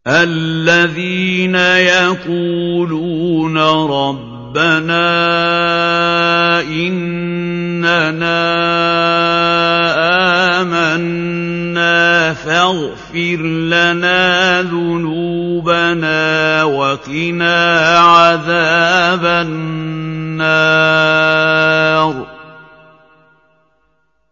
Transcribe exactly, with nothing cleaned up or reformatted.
الذين يقولون ربنا إننا آمنا فاغفر لنا ذنوبنا وقنا عذاب النار